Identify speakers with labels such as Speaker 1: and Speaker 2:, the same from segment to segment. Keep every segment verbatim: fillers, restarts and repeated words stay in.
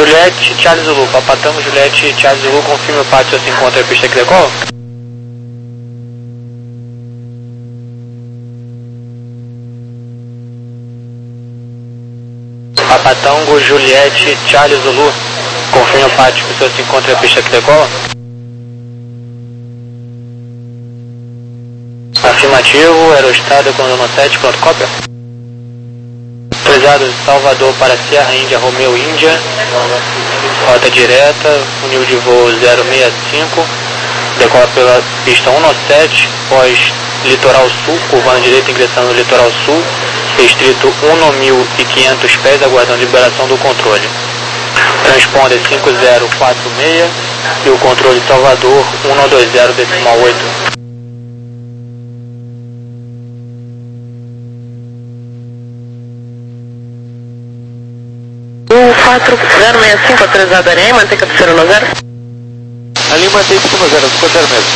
Speaker 1: Juliette, Charlie Zulu, Papatango, Juliette, Charlie Zulu, confirme o pátio se encontra a pista que decola. Papatango, Juliette, Charlie Zulu, confirme o pátio que o senhor se encontra a pista que decola. Afirmativo, Aerostado, Condoma sete, pronto, cópia. Autorizado Salvador para Sierra Índia, Romeo Índia, rota direta, o nível de voo zero seis cinco, decola pela pista cento e sete, pós Litoral Sul, curvando à direita, ingressando no Litoral Sul, restrito um mil e quinhentos pés, aguardando liberação do controle. Transponder cinco zero quatro seis e o controle Salvador cento e vinte decimal oito.
Speaker 2: quatro zero seis cinco, autorizado a areia, mantém cabeceira no zero.
Speaker 3: Ali mantém no zero, ficou zero mesmo.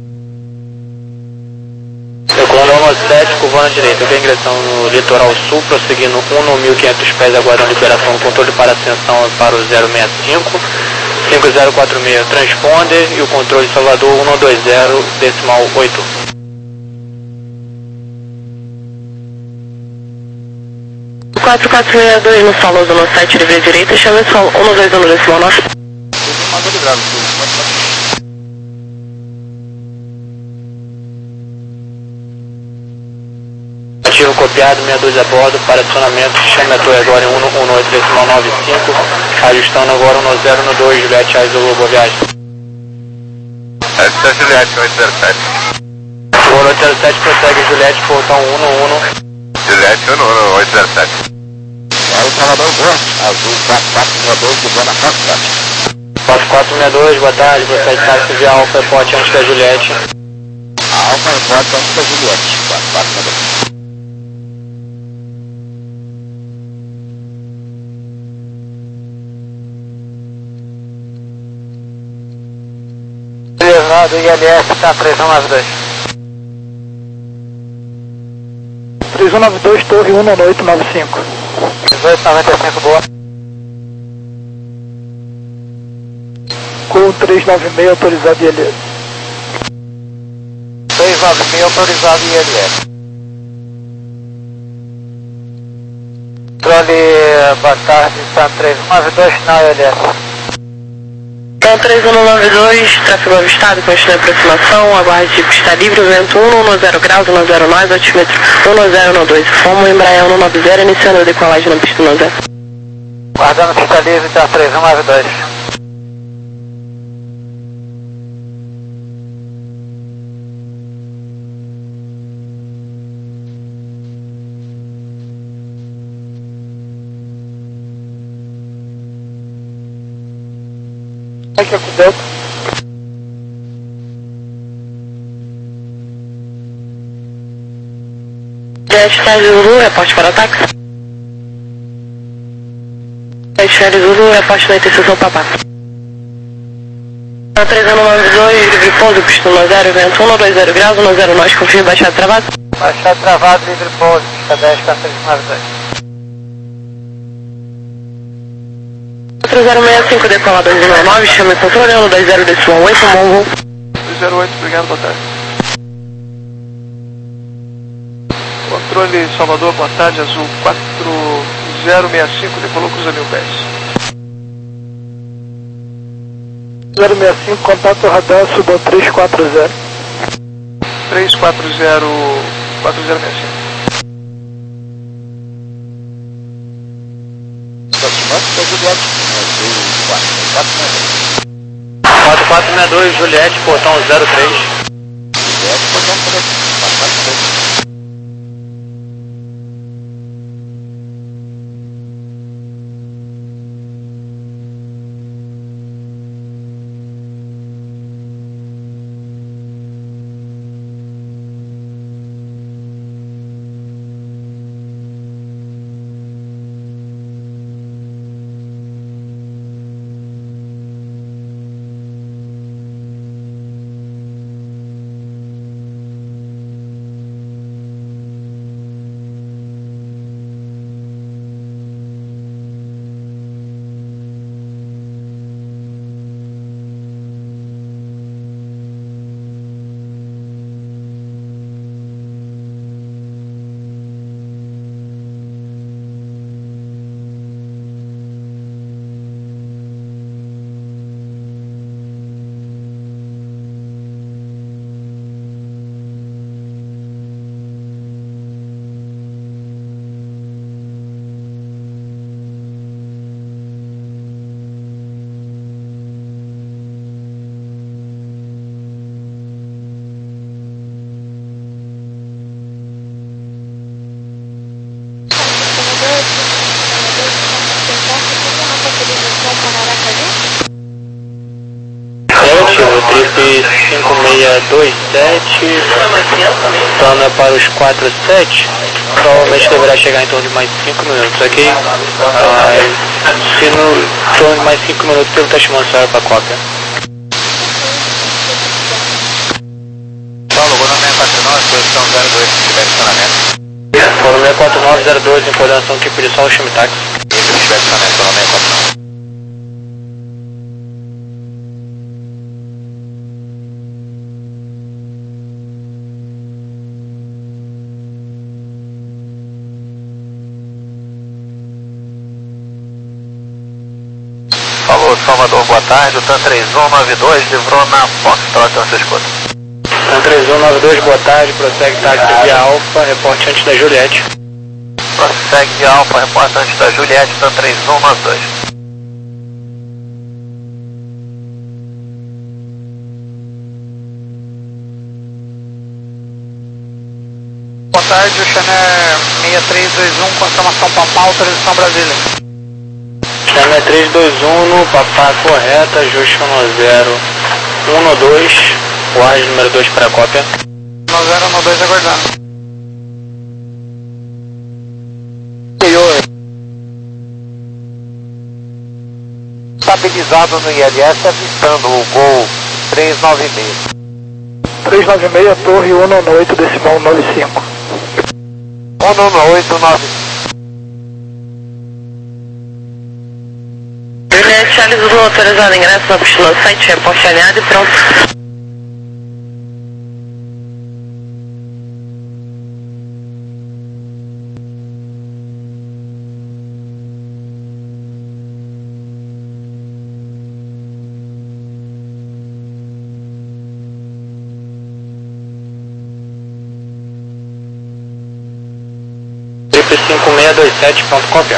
Speaker 1: Condoma sete, curvando à direita, vem ingressão no Litoral Sul, prosseguindo um mil e quinhentos pés, aguardando liberação do controle para ascensão para o zero seis cinco, cinco zero quatro seis, transponder e o controle Salvador cento e vinte decimal oito.
Speaker 2: quatro quatro seis dois no solo do nosso site, livre direita, chame o sol cento e vinte decimal nove.
Speaker 1: Ativo copiado, sessenta e dois a bordo, para acionamento, chame a torre agora em cento e dezenove decimal noventa e cinco, ajustando agora cento e zero dois, Juliette, Aizulu, boa viagem.
Speaker 3: Esta é Juliette, oito zero sete.
Speaker 1: Voo oito zero sete, prossegue Juliette, portão cento e um.
Speaker 3: Juliette, oito zero sete.
Speaker 4: É o Salvador Bom, azul quatro quatro seis dois, cruzando a França.
Speaker 1: quatro quatro seis dois, boa tarde, procede táxi via Alfa Airport antes da Juliette.
Speaker 4: Alfa Airport antes da Juliette, quatro quatro seis dois.
Speaker 1: Leonardo, I L S, tá três um nove dois.
Speaker 5: três um nove dois, torre um oito nove cinco.
Speaker 1: dezoito noventa e cinco, boa.
Speaker 5: Com trezentos e noventa e seis, autorizado I L S.
Speaker 1: trezentos e noventa e seis, autorizado I L S. Controle, boa tarde, está três um nove dois, final I L S.
Speaker 2: Então três um nove dois, tráfego avistado, continua a aproximação, aguarde pista livre, vento um zero graus, um zero nove, altímetro um zero dois, Fomo Embraer um nove zero, iniciando a decolagem na pista um zero.
Speaker 1: Guardando pista livre, está três um nove dois.
Speaker 5: Aqui é com Delta.
Speaker 2: Jet Zulu, reporte para ataque. Jet Zulu, reporte na interseção Papá. três um nove dois, livre pouso, pista um zero, vento um dois zero graus, um zero nove, confirme baixado travado.
Speaker 1: Baixado travado, livre pouso, pista dez, três um nove dois.
Speaker 2: quatro zero seis cinco, decola dois um nove, chame controle um dois zero decimal oito, bom voo.
Speaker 6: dois zero oito, obrigado, boa tarde. Controle Salvador, boa tarde, azul quatro zero seis cinco, decolou cruza mil pés.
Speaker 5: zero seis cinco, contato radar, suba três quatro zero.
Speaker 6: três quatro zero, quatro zero seis cinco.
Speaker 4: Aproximando da Juliette, azul quatro quatro seis dois.
Speaker 1: quatro quatro seis dois, Juliette, portão zero três.
Speaker 4: Juliette, portão três, quatro quatro seis dois.
Speaker 1: cinco seis dois sete, plano é para os quatro sete, provavelmente deverá chegar em torno de mais cinco minutos, ok? Ah, se no torno de mais cinco minutos pelo teste manual para a cópia.
Speaker 3: Paulo, vou no seis quatro nove, posição zero dois, se tiver estacionamento.
Speaker 1: Fórum seis quatro nove zero dois, em coordenação que pedir só o chame táxi.
Speaker 3: E se tiver estacionamento, pelo seis quatro nove. Falou, Salvador, boa tarde. O TAM três um nove dois livrou na Foxtrot, então você escuta.
Speaker 1: TAM três um nove dois, boa tarde. Prossegue táxi via Alfa, reporte antes da Juliette.
Speaker 3: Prossegue via Alfa, reporte antes da Juliette, TAM três um nove dois.
Speaker 5: Boa tarde, o Xané seis três dois um, confirmação Papá, autorização Brasília.
Speaker 1: Xané três dois um no Papá, correta, ajuste um zero um dois, guarde número dois para a cópia.
Speaker 5: um zero um dois aguardando.
Speaker 3: Estabilizado no I L S, avistando o Gol três nove seis.
Speaker 5: três nove seis, torre um nove oito, decimal nove cinco.
Speaker 3: um nove oito nove.
Speaker 2: Juliette, Charles Zulu, autorizado ingresso na pista sete, reporte alinhado e pronto.
Speaker 1: Triple cinco seis dois sete, ponto cópia.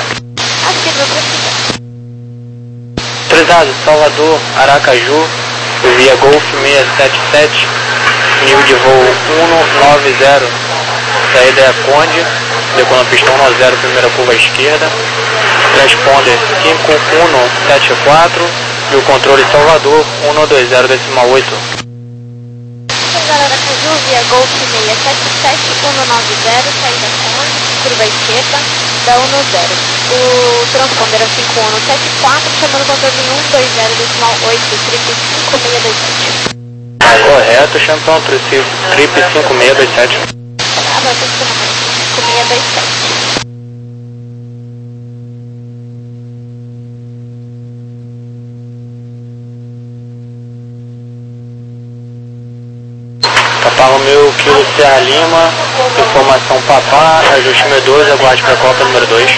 Speaker 1: Autorizado, Salvador, Aracaju, via Golf seis sete sete, nível de voo um nove zero, saída é Conde, decolando pista um nove zero, primeira curva à esquerda, transponder cinco um sete quatro e o controle Salvador um dois zero decimal oito.
Speaker 7: Aracaju, via Golf seis sete sete, um nove zero, saída Conde, curva à esquerda, da um zero. O transponder é cinco um sete quatro, chamando o controle um dois zero decimal oito, triple cinco seis dois sete.
Speaker 1: Correto, Champão, triple cinco seis dois sete.
Speaker 7: Ah, vai ter cinco seis dois sete.
Speaker 1: Papá Romeu, Kilo Serra Lima, informação Papá, ajuste número dois, aguarde para a Copa número dois.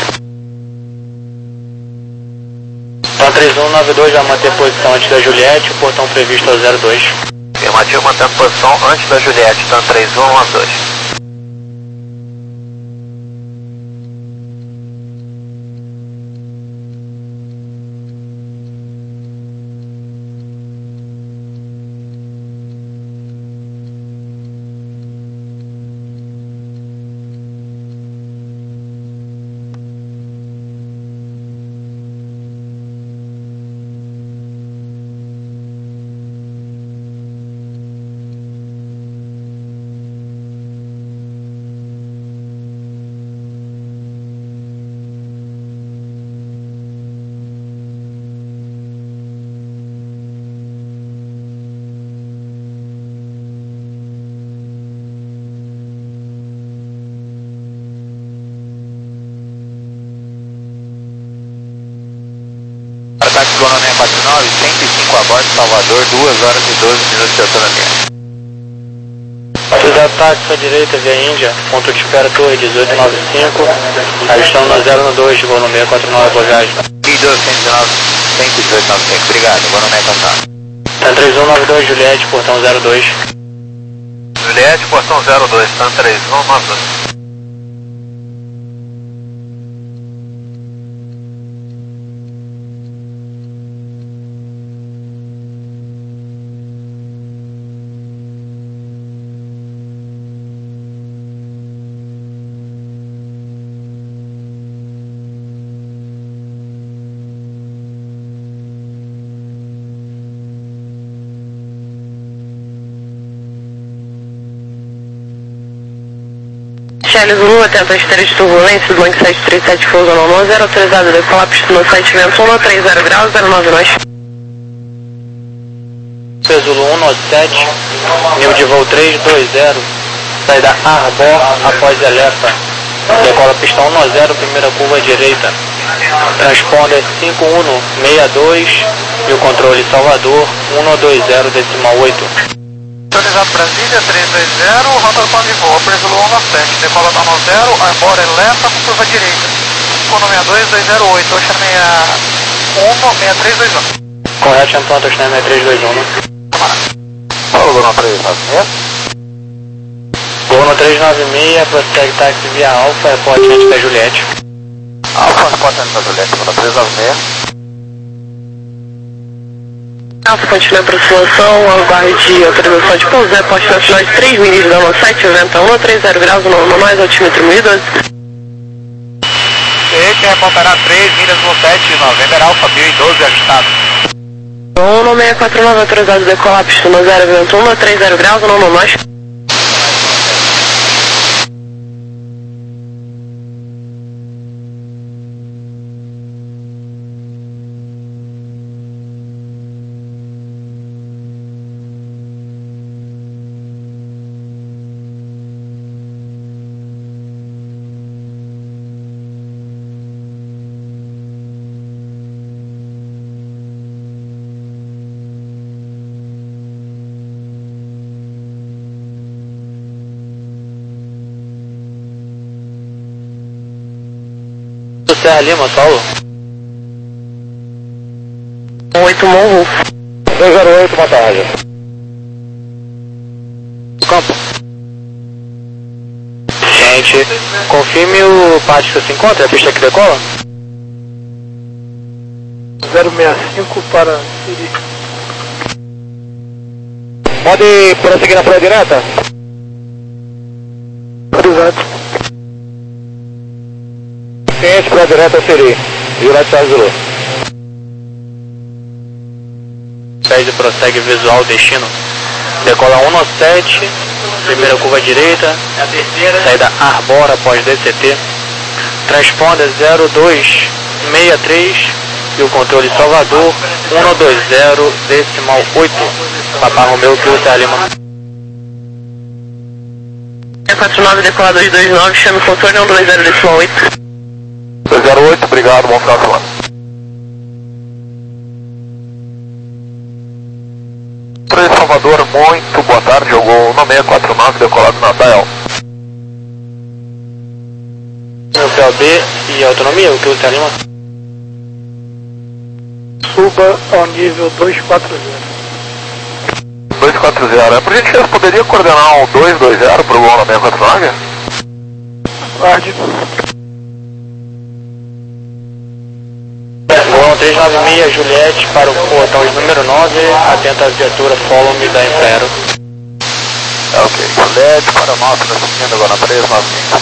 Speaker 1: TAM três um nove dois vai manter posição antes da Juliette, o portão previsto é o zero dois.
Speaker 3: Afirmativo, mantendo posição antes da Juliette, TAM três um nove dois. Ataque Coronel seis quatro nove, cento e cinco a bordo, Salvador, duas horas e doze minutos de autonomia.
Speaker 1: Os ataques à direita via Índia, ponto de espera torre dezoito nove cinco, ajustando no zero dois, voo no seis quatro nove, boa viagem.
Speaker 3: I doze cento e dezenove, cento e dezoito nove cinco, obrigado, vou no seis quatro nove.
Speaker 1: TAM três um nove dois, Juliette, portão zero dois.
Speaker 3: Juliette, portão zero dois, TAM três um nove dois.
Speaker 2: Charlie Zulu, atento a esteira de turbulência, Boeing sete três sete, pouso no zero, autorizado decolar, pista no sete, vento um, três zero graus, zero nove nós.
Speaker 1: Zulu um sete, nível de voo três dois zero, saída Arbor após Elefa, decola pista um zero, primeira curva direita, transponder cinco um seis dois e o controle Salvador um dois zero decimal oito.
Speaker 5: Autorizado Brasília três dois zero, rota do plano de voo, Zulu um sete, decola da um zero, Arbor Elefa com curva direita, cinco um seis dois dois zero oito, Ocean sessenta e um seis três dois um.
Speaker 1: Correto, Antônio, Ocean seis três dois um.
Speaker 4: Fala, dona três nove seis.
Speaker 1: Gol no três nove seis, prossegue táxi via Alfa, airport antes da Juliette.
Speaker 4: Alfa, airport antes da Juliette, dona três nove seis.
Speaker 2: Alfa, continua a aproximação, aguarde autorização de pouso, airport nacional de três milhas da um sete, vento um, três zero graus, no mais, altímetro mil e doze.
Speaker 3: E quer recuperar três milhas no sete, November Alfa mil e doze, ajustado.
Speaker 2: um seis quatro nove, autorizado decolar, pista no zero, vento um, três zero graus, no no mais.
Speaker 1: Serra Lima, Saulo.
Speaker 2: oito Monro.
Speaker 4: dois zero oito, boa tarde.
Speaker 1: Campo. Gente, confirme o pátio que se encontra, a pista que decola.
Speaker 6: zero seis cinco para Siri.
Speaker 4: Pode prosseguir na prova direta?
Speaker 6: Autorizado.
Speaker 4: Ciente, prova direta Siri. Juliette Charlie Zulu.
Speaker 1: Pede prossegue visual destino. Decola um sete, primeira curva direita, saída Arbor após D C T. Transponder zero dois seis três e o controle Salvador um dois zero decimal oito. Papá Romeu, que o Serra Lima.
Speaker 2: quatro nove, decolar dois dois nove, chame o controle um dois zero decimal oito.
Speaker 4: dois zero oito, obrigado, bom final de semana. três Salvador, muito boa tarde, jogou no seis quatro nove, decolado na Natal.
Speaker 1: Meu P O B e autonomia, o que o Serra Lima.
Speaker 6: Suba ao nível dois quatro zero.
Speaker 4: dois quatro zero, é, por gentileza, poderia coordenar um dois dois zero para o gol na seis quatro nove?
Speaker 6: Aguarde.
Speaker 1: Gol três nove seis, Juliette para o portão de número nove, atenta à viatura Follow Me da Impero.
Speaker 4: Ok, Juliette para nós, transmitindo agora na três nove cinco.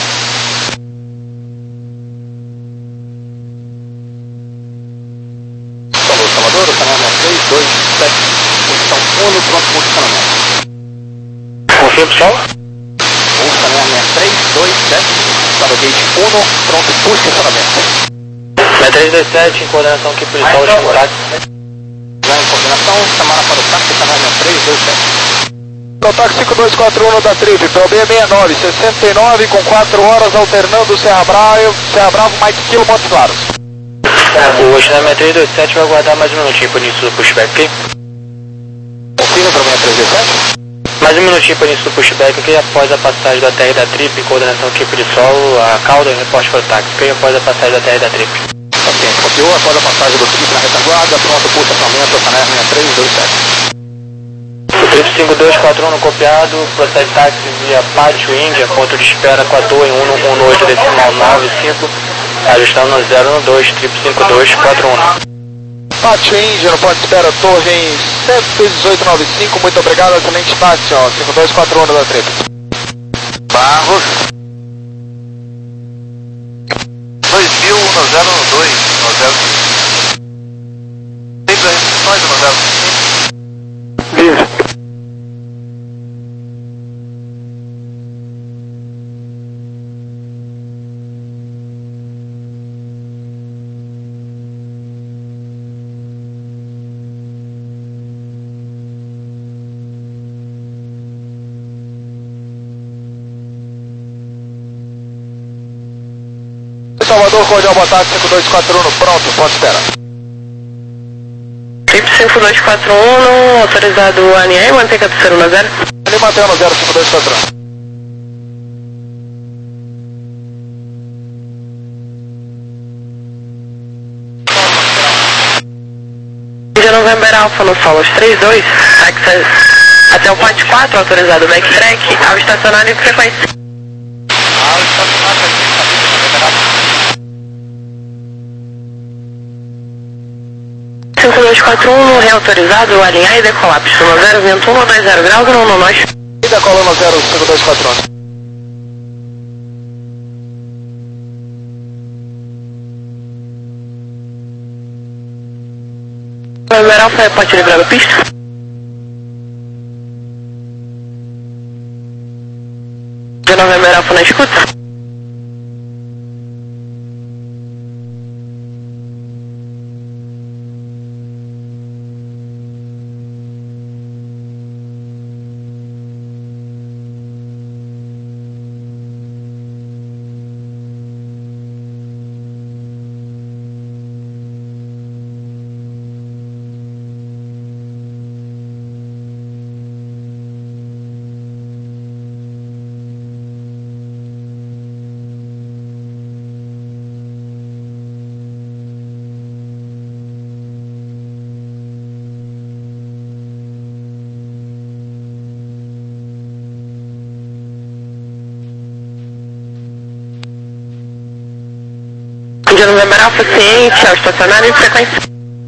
Speaker 3: Falou, Salvador, o canal é três dois sete, posição um no pronto posicionamento.
Speaker 1: Confirma, pessoal?
Speaker 3: O canal é três dois sete, para o gate um, pronto posicionamento.
Speaker 1: É três dois sete, em coordenação aqui por Sol, os contatos.
Speaker 3: Já em coordenação, chamada para o táxi, canal é três dois sete.
Speaker 4: Contato cinco dois quatro um da Trip, P O B sessenta e nove, sessenta e nove com quatro horas alternando Serra Bravo, Serra Bravo, Mike Kilo, Montes Claros.
Speaker 1: O Ocean três dois sete vai aguardar mais um minutinho por início do pushback, ok?
Speaker 3: Confirma para mim três dois sete?
Speaker 1: Mais um minutinho por início do pushback, ok? Após a passagem da T R da Trip, coordenação aqui por Sol, a cauda e reporte para o táxi, ok? Após a passagem da T R da Trip.
Speaker 3: Paciente, copiou após a passagem do trip na retaguarda, pronto posicionamento, canal é três dois sete.
Speaker 1: O Trip cinco dois quatro um no copiado, procede táxi via Pátio Índia, ponto de espera com a torre um um oito decimal nove cinco, ajustando no zero um dois, Trip cinco dois quatro um.
Speaker 4: Pátio Índia, no ponto de espera, torre em cento e dezoito noventa e cinco, muito obrigado, excelente táxi, ó, cinco dois quatro um da Trip.
Speaker 3: Barros. dois mil, no zero dois, no zero cinco. Tem para restrições no zero cinco?
Speaker 6: Vivo.
Speaker 4: Salvador, cordial, boa tarde, cinco dois quatro um, pronto, ponto espera.
Speaker 2: Trip cinco dois quatro um, autorizado alinhar e manter captura no zero.
Speaker 4: Ali mantendo zero cinco dois quatro um.
Speaker 2: Índia November Alpha no solo três dois, access até o ponte quatro, autorizado backtrack, ao estacionário em frequência.
Speaker 3: Ao estacionário aqui,
Speaker 2: cinco dois quatro um, reautorizado, alinhar e decolar, pistona zero, vento um, dois zero graus, não, não, nós.
Speaker 4: E decola no zero cinco dois quatro um.
Speaker 2: November Alpha, pode liberar a pista? De November Alpha na escuta? Índia November Alpha, ciente, ao estacionário em frequência.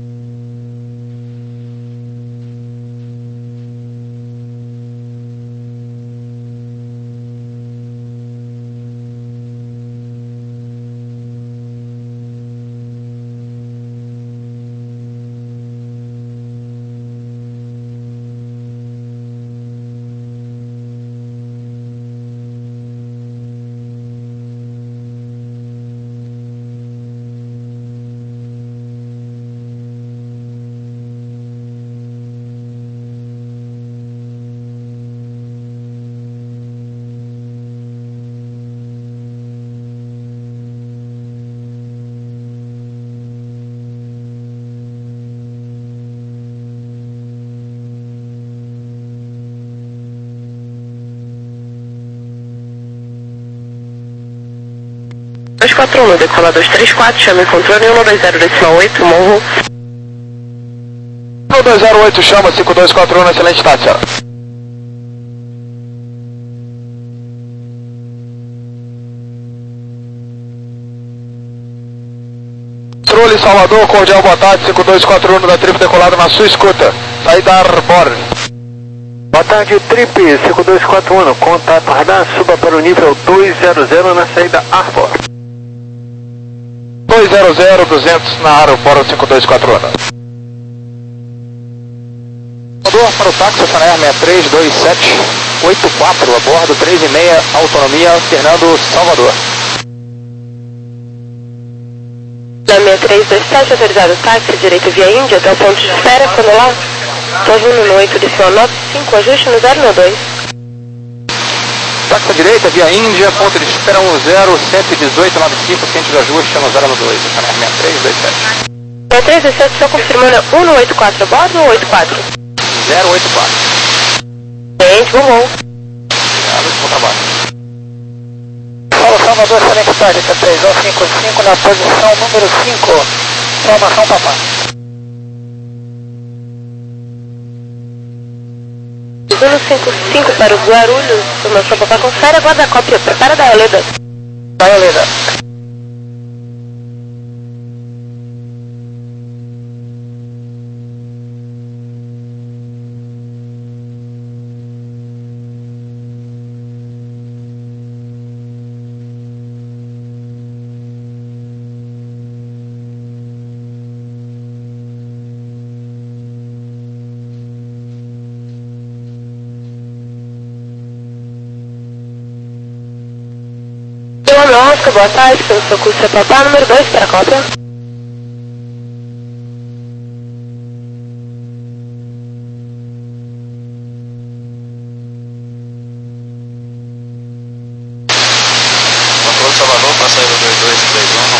Speaker 2: dois quatro um, decola dois três quatro, chame controle um dois zero decimal oito, morro.
Speaker 4: um dois zero oito, chama cinco dois quatro um, na excelente tarde, senhora. Controle Salvador, cordial, boa tarde, cinco dois quatro um da Trip decolado na sua escuta. Saída Arbor.
Speaker 8: Boa tarde, Trip cinco dois quatro um, contato radar, suba para o nível dois zero zero na saída Arbor.
Speaker 4: dois zero zero, duzentos na Arbor cinco dois quatro um. Salvador para o táxi, Saner seis três dois sete oito quatro, a bordo três e meia, autonomia, Fernando Salvador.
Speaker 2: Na seis três dois sete, autorizado táxi, direito via Índia, até o ponto de espera, quando lá, Tovuno no oito, decimal nove cinco, ajuste no zero dois.
Speaker 4: Táxi à direita, via Índia, ponto de espera um zero sete dezoito nove cinco, centro de ajuste no zero dois, Saner seis três dois sete.
Speaker 2: seis três dois sete, só confirmando, um oito quatro, a bordo ou oito quatro?
Speaker 4: zero oito quatro.
Speaker 2: Gente, bom bom.
Speaker 4: Obrigado, bom trabalho.
Speaker 8: Fala, Salvador, excelente tarde, T três um cinco cinco na posição número cinco. Formação papá.
Speaker 2: um cinco cinco para os Guarulhos, formação papá, confere, aguarda a cópia, prepara da Heleda.
Speaker 8: Da Heleda.
Speaker 2: Oscar, boa tarde, pelo seu curso é papá, número dois para a cópia.
Speaker 3: Controle Salvador, para saída dois dois três um,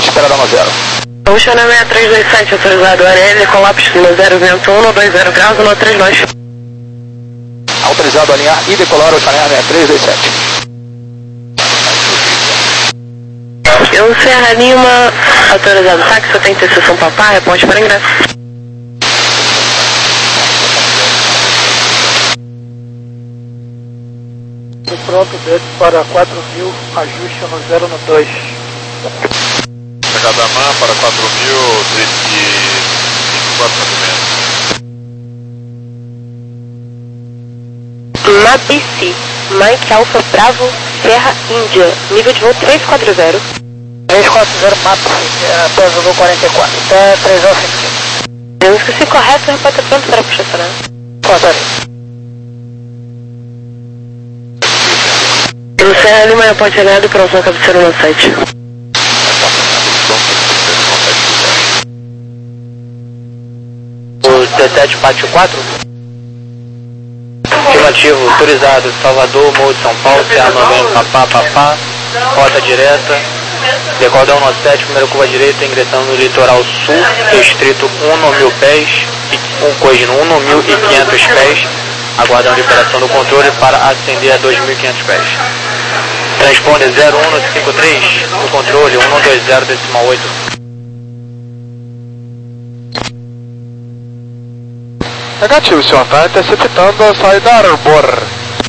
Speaker 4: espera da nove zero.
Speaker 2: Ocean seis três dois sete, autorizado A L L, colapso no zero vento um, dois zero graus, no três nós.
Speaker 4: Autorizado a alinhar e decolar Ocean seis três dois sete.
Speaker 2: Eu, Serra Lima, autorizado táxi, só tem interseção Papá, reporte para ingresso.
Speaker 6: E pronto, desce para quatro mil, ajuste no zero no dois.
Speaker 3: Gadamã para quatro mil, drift cinco quatro mais ou menos.
Speaker 2: Na B C, Mike Alpha Bravo, Serra Índia, nível de voo três quatro zero.
Speaker 6: três quatro zero, mapa, Bravo quarenta e quatro, até três nove cinco.
Speaker 2: Eu esqueci correto, repórter pronto para puxar essa nave.
Speaker 6: Cortaria.
Speaker 2: Eu, Serra Lima, repórter alinhado, próxima cabeceira no site.
Speaker 1: O dezessete Pátio quatro. Afirmativo, autorizado, Salvador, Morro de São Paulo, Serra noventa, Papá, Papá, rota direta, decordão no sete, primeira curva direita, ingressando no litoral sul, restrito um mil pés, um corrigindo um mil e quinhentos pés, aguardando liberação do controle para ascender a dois mil e quinhentos pés. Transponder zero um cinco três, no controle um dois zero decimal oito.
Speaker 4: Negativo, senhor, está interceptando a saída Arbor.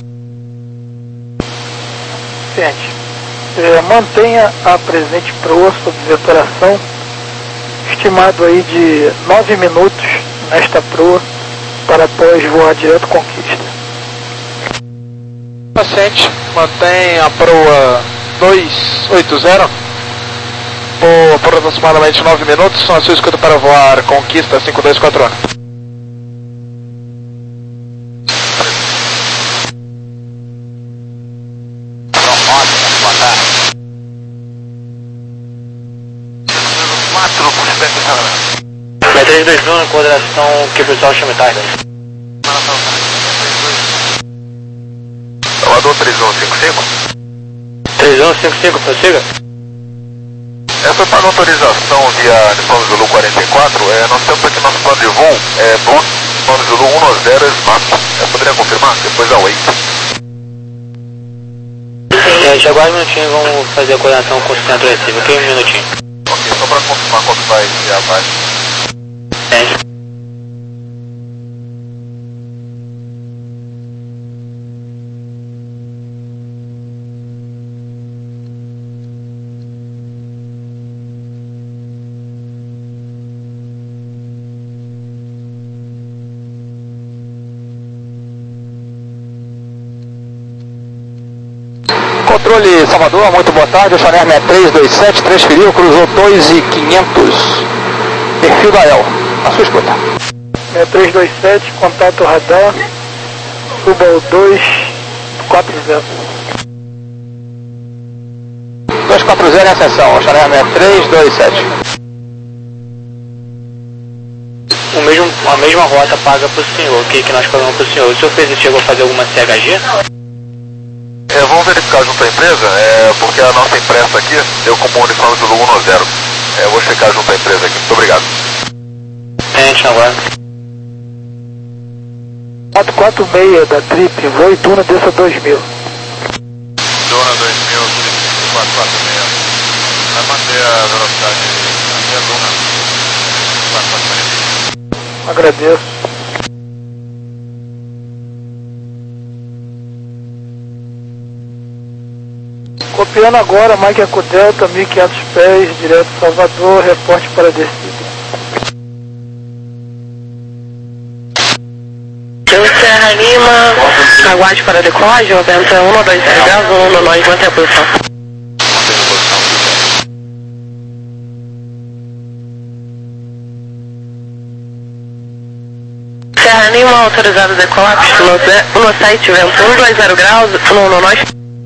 Speaker 6: Gente, é, mantenha a presente proa sob vetoração, estimado aí de nove minutos nesta proa, para após voar direto conquista.
Speaker 4: Paciente, mantém a proa dois oito zero por, por aproximadamente nove minutos, na sua escuta para voar conquista cinco dois quatro um.
Speaker 1: três dois um, coordenação que o pessoal chama Tiger.
Speaker 3: Salvador três um cinco cinco.
Speaker 1: três um cinco cinco, prossiga.
Speaker 3: Essa está na autorização via Nippon Zulu quarenta e quatro, é, nós temos aqui nosso plano de voo, é Blue Nippon Zulu um zero Smart. É, poderia confirmar? Depois a wait.
Speaker 1: É, já aguarda um minutinho, vamos fazer a coordenação com o centro recibo, aqui um minutinho.
Speaker 3: Ok, só para confirmar quando vai ser a base.
Speaker 1: É.
Speaker 4: Controle Salvador, muito boa tarde, o Chanel seis três dois sete, transferiu, cruzou dois mil e quinhentos, perfil da E L, a sua escuta.
Speaker 6: seis três dois sete, contato radar, suba o dois quatro zero.
Speaker 4: dois quatro zero em ascensão, o Chanel seis três dois sete.
Speaker 1: O mesmo, a mesma rota paga para o senhor, o que, que nós pagamos para o senhor? O senhor fez, chegou a fazer alguma C H G?
Speaker 3: É, vamos verificar junto à empresa, é, porque a nossa impressa aqui deu como uniforme do Zulu um zero. É, eu vou checar junto à empresa aqui, muito obrigado.
Speaker 1: Gente, agora.
Speaker 6: quatro quatro seis da Trip, voo e Duna desça dois mil.
Speaker 3: Duna dois mil, quatro quatro seis. Vai manter a velocidade aqui, a Duna quatro quatro seis.
Speaker 6: Agradeço. Copiando agora, Mike Eco Delta, mil e quinhentos pés, direto Salvador, reporte para descida.
Speaker 2: Eu, Serra Lima, aguarde para decolagem, o vento é um dois zero graus, um no nós, mantém a posição. Serra Lima, autorizado decolar, no, no site, vento um dois zero graus, um no nós.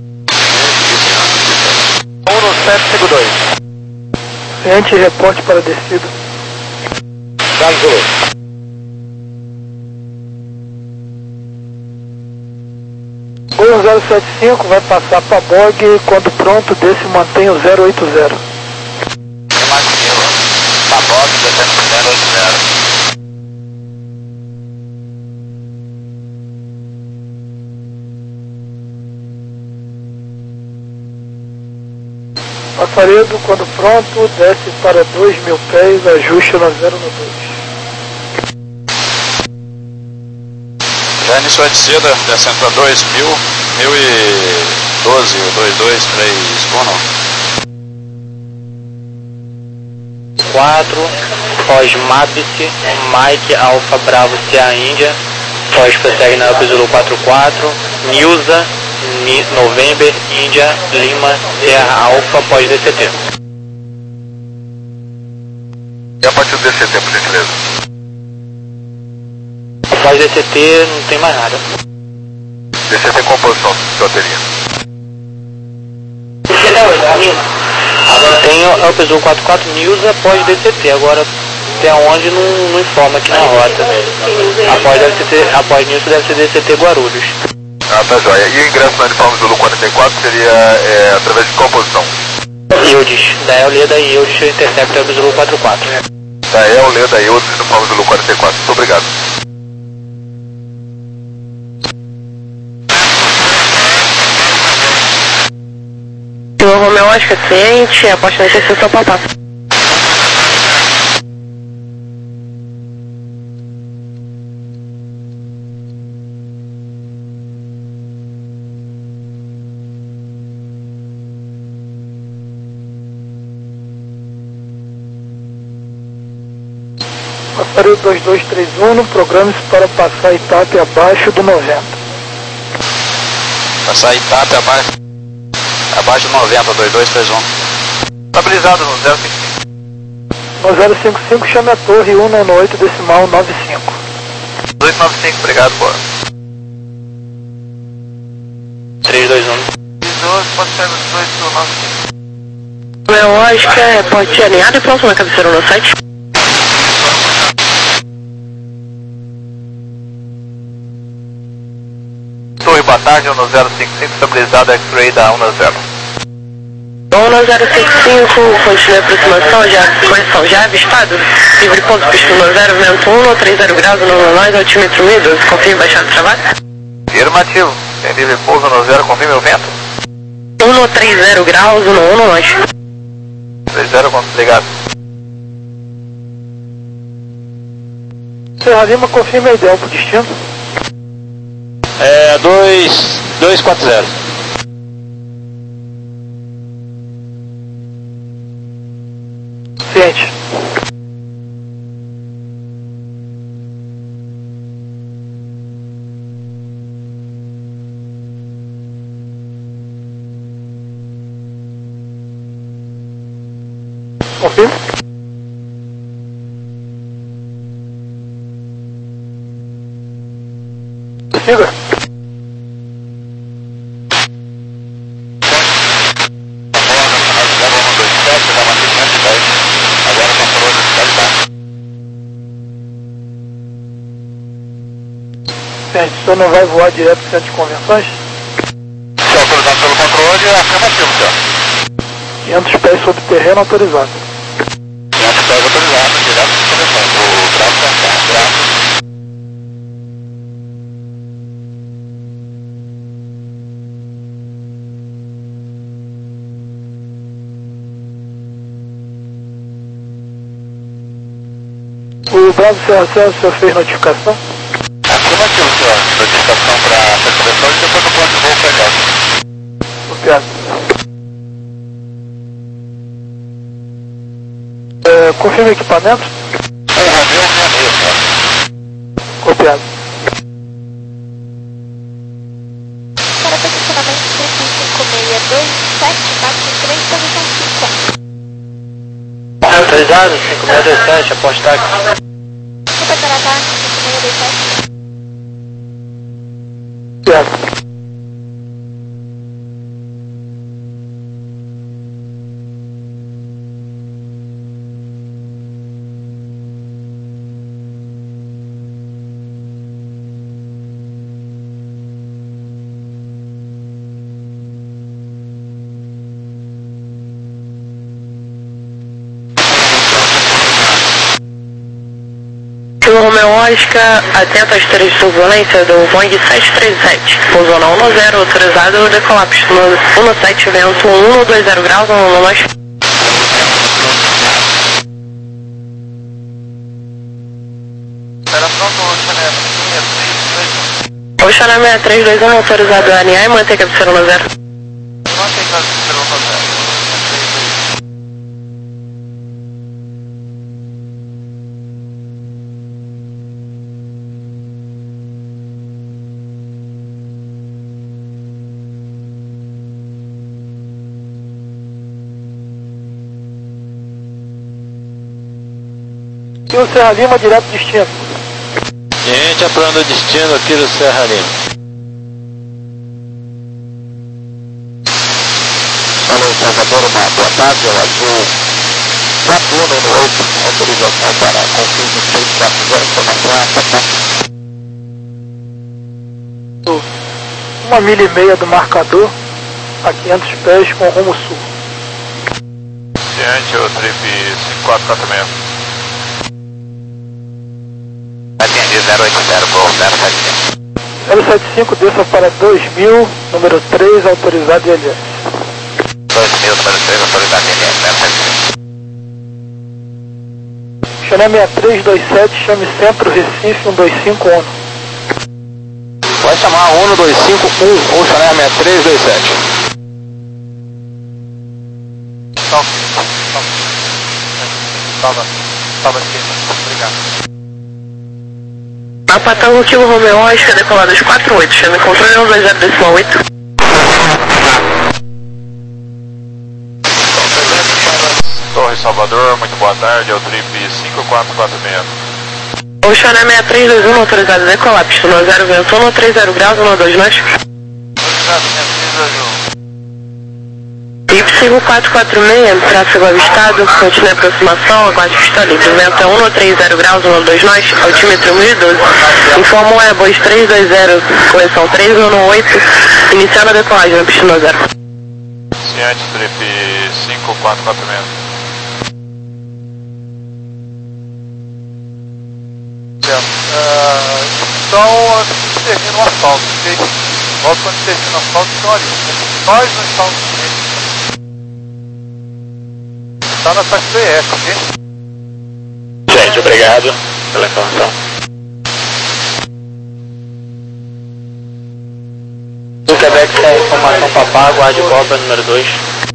Speaker 4: um no sete cinco dois.
Speaker 6: Ciente, reporte para descida.
Speaker 4: Galo Zulu.
Speaker 6: Gol zero sete cinco vai passar para Bog, quando pronto, desse mantém o zero oito zero.
Speaker 3: dezessete zero oito zero.
Speaker 6: Passaredo, quando pronto, desce para dois mil pés, ajuste no zero no dois.
Speaker 9: Já iniciou a descida, descendo para dois mil, mil e doze, dois dois três um.
Speaker 1: quatro, pós Mapice, Mike Alpha Bravo C A Índia, pós prossegue na Up Zulu quatro quatro, Nilza, November, Índia, Lima, Serra Alpha, pós D C T.
Speaker 3: E a partir do D C T, por gentileza?
Speaker 1: Após D C T não tem mais nada.
Speaker 3: D C T composição, bateria.
Speaker 1: Agora tem o Up Zulu quatro quatro, Nilza, após D C T. Agora até onde não, não informa aqui na rota. Após, deve ser, após Nilza deve ser D C T Guarulhos.
Speaker 3: Ah, tá joia. E o ingresso na uniforme Zulu quarenta e quatro seria é, através de qual posição?
Speaker 1: Ildes, da Euleda e Ildes, intercepta Up Zulu quatro quatro.
Speaker 3: Da Euleda e Ildes, uniforme Zulu quarenta e quatro. Muito obrigado.
Speaker 2: Senhor Romeu Oscar, ciente, aposta na interseção papá.
Speaker 6: Passaredo dois dois três um, programe-se para passar Itape abaixo do noventa.
Speaker 9: Passar Itape abaixo, abaixo do noventa, dois dois três um.
Speaker 5: Estabilizado no zero cinco cinco.
Speaker 6: No zero cinco cinco, chame a torre cento e noventa e oito, decimal nove cinco.
Speaker 5: dois nove cinco, obrigado, boa.
Speaker 1: três dois um.
Speaker 5: doze, pode ser dois nove cinco.
Speaker 2: Romeu Oscar, pode ser alinhado e pronto na cabeceira no site.
Speaker 5: Torre, boa tarde, no zero cinco cinco, estabilizado, X-Ray da um zero.
Speaker 2: um zero cinco cinco, continue a aproximação, já, correção, já avistado. Livre ponto, pista no zero, vento um, trinta graus, no nós, altímetro mil e doze, confirme baixado de trabalho.
Speaker 5: Afirmativo, tem livre pouso no zero, confirme o vento.
Speaker 2: um trinta graus, no um, no nós.
Speaker 5: três zero, obrigado.
Speaker 6: Serra Lima, confirme a ideal para o destino.
Speaker 9: É dois dois quatro zero.
Speaker 6: Ciente. Confirme. Siga. Gente, o senhor não vai voar direto para o centro de convenções?
Speaker 3: Se autorizado pelo controle, é afirmativo, senhor.
Speaker 6: quinhentos pés sobre terreno autorizado.
Speaker 3: quinhentos pés autorizado, direto de convenções. O braço central, braço.
Speaker 6: O Bravo Serra Serra, o senhor fez notificação?
Speaker 3: Afirmativo, senhor. Notificação para a convenção e depois o plano de voo foi
Speaker 6: Copiado. É, confirma o equipamento?
Speaker 3: Um Romeu sessenta e seis, senhor.
Speaker 6: Copiado.
Speaker 7: Para posicionamento três cinco seis dois sete, máximo três, posição cinco.
Speaker 1: Autorizado, cinco seis dois sete, após táxi.
Speaker 7: Super Taratá, cinco seis dois sete.
Speaker 6: Copiado.
Speaker 2: Oscar, atento às três de turbulência do Boeing sete três sete. Pousou na um zero, autorizado decolar pista um sete, vento um dois zero graus, um nós.
Speaker 5: Operação do Ocean Air
Speaker 2: Ocean Air sessenta e três dois um, autorizado a alinhar e manter cabeceira um zero.
Speaker 5: Mantém cabeceira um zero.
Speaker 6: E o Serra Lima direto destino.
Speaker 1: Gente, apurando o destino aqui do Serra Lima.
Speaker 3: Alô, Salvador, uma boa tarde, é o Azul quatro um no oito, autorização para confirme seis quatro zero, informação a
Speaker 6: Uma milha e meia do marcador, a quinhentos pés com rumo sul.
Speaker 3: Diante, o trip cinco quatro quatro seis. Atende zero oito zero, voo zero sete cinco.
Speaker 6: zero sete cinco, desça para dois mil, número três, autorizado I L S.
Speaker 3: dois mil, número três, autorizado I L S, zero sete cinco.
Speaker 6: Channel seis três dois sete, chame Centro Recife um dois cinco um.
Speaker 4: Vai chamar um dois cinco um ou Channel seis três dois sete.
Speaker 5: Salve, salve. Salve, salve aqui, obrigado.
Speaker 2: Mapa Tango Kilo Romeo Oscar, decoladas quatro oito, chame controle um dois zero decimal oito.
Speaker 3: Torre Salvador, muito boa tarde, é o trip cinco quatro quatro seis.
Speaker 2: Ocean Air sessenta e três dois um, autorizado a decolar, pista um zero, vento um três zero graus, um dois nós. Trip cinco quatro quatro seis, tráfego avistado, continue a aproximação, aguarde pista livre, vento é um três zero graus, um dois nós, altímetro mil e doze. Informa o Airbus três dois zero, correção três um oito, iniciando a decolagem na pista um zero.
Speaker 3: Ciente, trip cinco quatro quatro seis.
Speaker 5: Uh, então, antes de termina o asfalto, ok? Logo quando termina o asfalto, estão ali. Nós não estamos nele. Está na faixa do E F, ok?
Speaker 1: Gente, obrigado pela informação. Do Quebec tem informação Papá, aguarde Cobra número dois.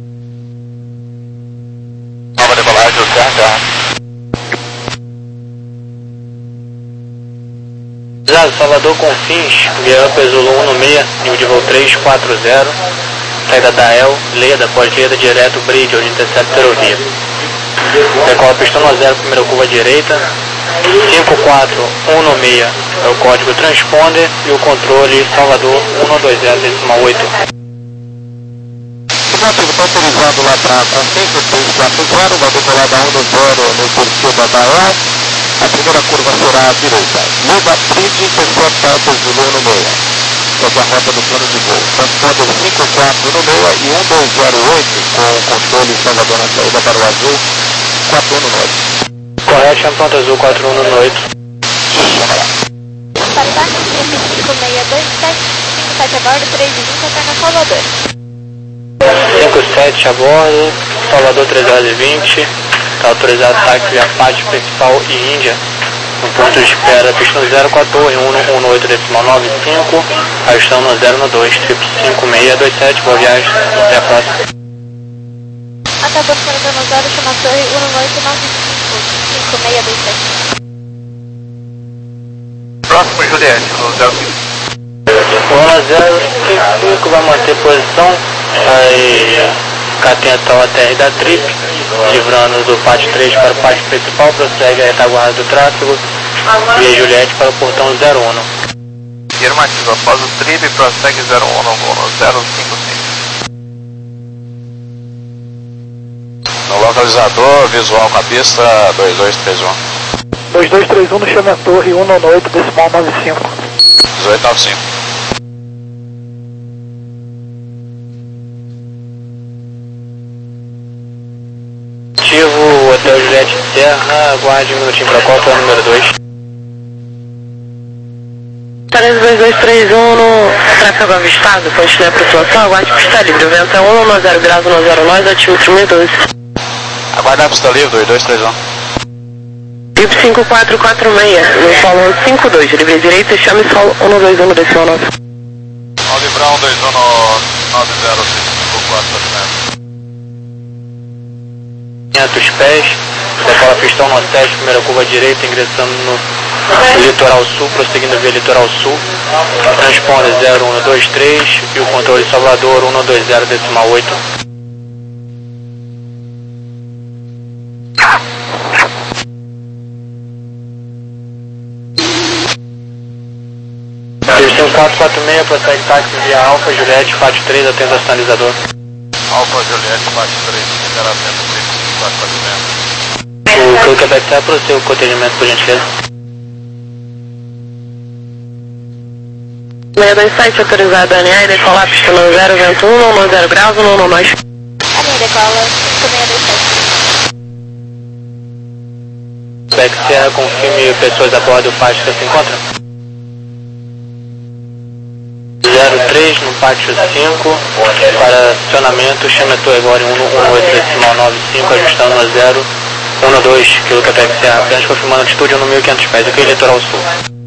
Speaker 3: Nova decolagem do C H.
Speaker 1: Salvador Confins, Guerra Pesulo um seis, nível de voo três quatro zero, saída da E L, Leda, pós-Leda, direto, bridge, onde intercepta ferrovia. Decola pista um zero, primeira curva direita, cinco quatro um seis é o código transponder e o controle Salvador um dois zero decimal oito.
Speaker 3: O nativo está autorizado lá para cinco três quatro zero, vai decolar da um zero no Curitiba da E L. A primeira curva será à direita. Leda Bridge, intercepta Pesulo no meio. Essa é a rota do plano de voo. Transponder cinco quatro no meio e um dois zero oito com o controle Salvador na saída para o azul quatro um no oito.
Speaker 1: Correto, Champanto Azul quatro um no oito.
Speaker 3: Chama lá.
Speaker 7: Passagem cinco seis dois sete, cinco sete a bordo, três e vinte até na Salvador.
Speaker 1: cinco sete a bordo, Salvador três horas e vinte. Está autorizado táxi via parte principal e Índia. No ponto de espera, pista zero quatro um um oito decimal nove cinco, ajustando no zero dois, trip cinco seis dois sete, boa viagem, até a próxima.
Speaker 7: Até a bordo para o zero, chama Torre um oito nove cinco, cinco seis dois sete.
Speaker 3: Próximo Juliette, no zero cinco.
Speaker 1: um zero cinco vai manter posição, vai ficar atento ao A T R da trip, livrando do pátio três para o pátio principal, prossegue a retaguarda do tráfego, via Juliette para o portão zero um.
Speaker 3: Afirmativo, após o trip, prossegue zero um no voo no zero cinco cinco.
Speaker 9: No localizador, visual com a pista dois dois três um.
Speaker 6: dois dois três um no chame a torre um oito decimal nove cinco.
Speaker 9: dezoito nove cinco.
Speaker 1: Ativo, Hotel Juliette Serra, aguarde um minutinho para a Copa, número dois.
Speaker 2: três um no tráfego avistado, continue a aproximação, aguarde pista livre, o vento é um no zero graus, no zero nós, altímetro mil e doze.
Speaker 9: Aguarda a pista livre, dois dois três um.
Speaker 2: I P cinco quatro quatro seis, no solo cinco dois, livre direita, chame solo um dois um no decimal nove.
Speaker 9: nove Brown, dois um no nove zero cinco quatro metros.
Speaker 1: quinhentos pés, decola pistão no sete, primeira curva direita, ingressando no litoral sul, prosseguindo via litoral sul, transponder zero um dois três e o controle Salvador um dois zero decimal oito. Direção quatro quatro seis, prossegue táxi via Alfa, Juliette, Fátio três, atenda sinalizador.
Speaker 9: Alfa, Juliette, Fátio três, espera atento, cinco quatro quatro seis.
Speaker 1: O Quebec está para o seu contenimento, por gentileza.
Speaker 2: seis dois sete, autorizado Daniel, decolar pista no zero, vento um, no zero graus, no no nós.
Speaker 7: Alinha decola cinco seis dois sete.
Speaker 1: Quebec Serra, confirme pessoas a bordo do pátio que se encontra. zero três no pátio cinco, para acionamento, chame a tua agora um um oito decimal nove cinco, ajustando no zero um dois, quilo Quebec Serra, apenas confirmando altitude no mil e quinhentos pés, aqui litoral sul.